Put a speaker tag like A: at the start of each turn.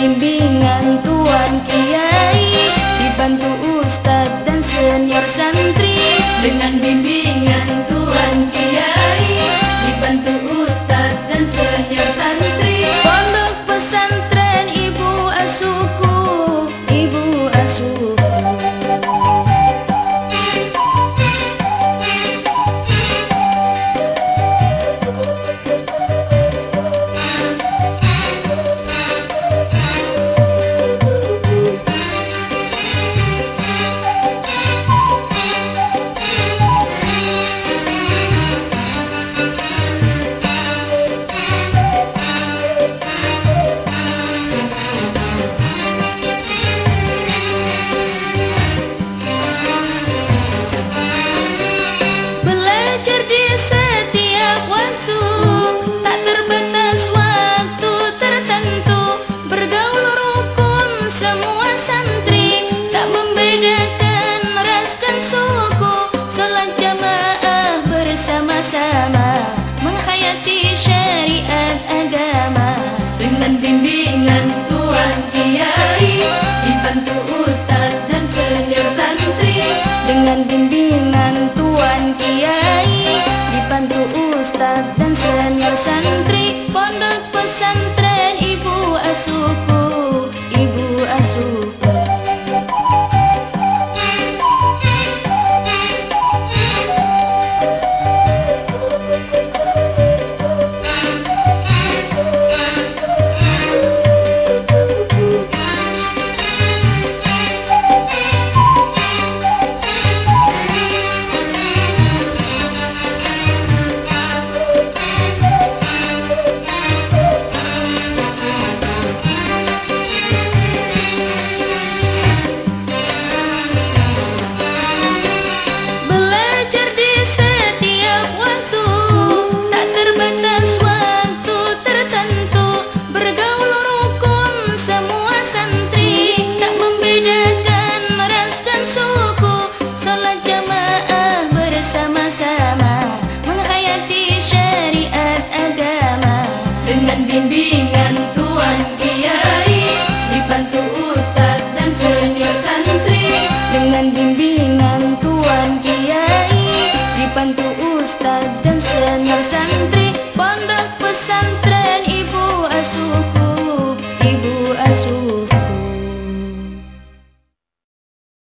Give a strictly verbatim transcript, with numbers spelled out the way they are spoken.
A: bimbingan Tuan Kiai, dibantu Ustadz dan senior santri.
B: Dengan bimbingan Tuan Kiai, dibantu Ustadz dan senior santri.
A: Pondok pesantren ibu asuhku, ibu asuhku. Sama menghayati syariat agama.
B: Dengan bimbingan Tuan Kiai, dibantu Ustadz dan senior santri.
A: Dengan bimbingan Tuan Kiai, dibantu Ustadz dan senior santri.